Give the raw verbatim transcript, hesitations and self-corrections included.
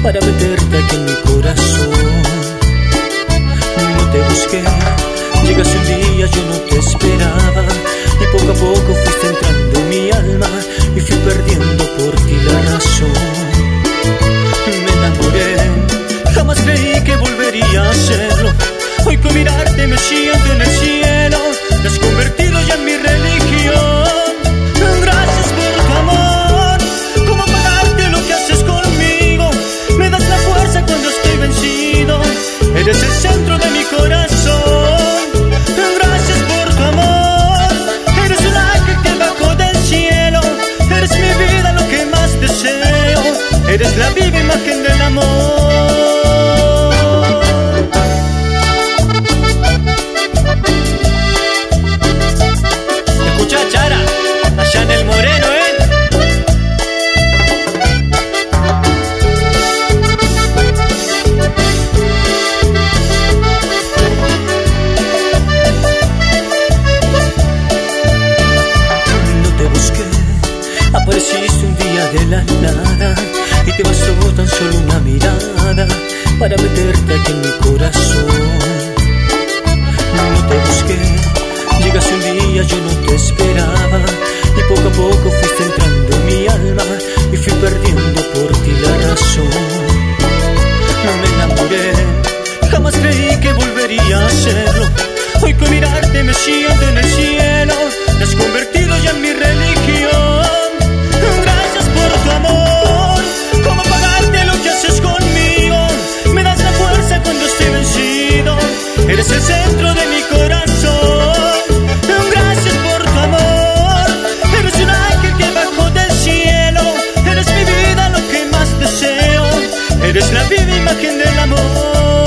para meterte aquí en mi corazón. No te busqué, llegaste un día, yo no te esperaba, y poco a poco fuiste entrando en mi alma y fui perdiendo por ti la razón. Me enamoré, jamás creí que volvería a hacerlo. Hoy con mirarte me siento en el cielo, te has convertido ya en mi religión. Gracias por tu amor, ¿cómo pagarte lo que haces conmigo? Me das la fuerza cuando estoy vencido, eres el centro de mi corazón. Gracias por tu amor, eres un ángel que bajó del cielo, eres mi vida, lo que más deseo, eres la viva imagen del amor. Apareciste un día de la nada y te bastó tan solo una mirada para meterte aquí en mi corazón. No te busqué, llegaste un día, yo no te esperaba, y poco a poco fuiste entrando en mi alma y fui perdiendo por ti la razón. Me enamoré, jamás creí que volvería a hacerlo. Hoy con mirarte me siento en el cielo, te has convertido ya en mi religión. Gracias por tu amor, ¿cómo pagarte lo que haces conmigo? Me das la fuerza cuando estoy vencido, eres el centro de mi corazón. Gracias por tu amor, eres un ángel que bajó del cielo, eres mi vida, lo que más deseo, eres la viva imagen del amor.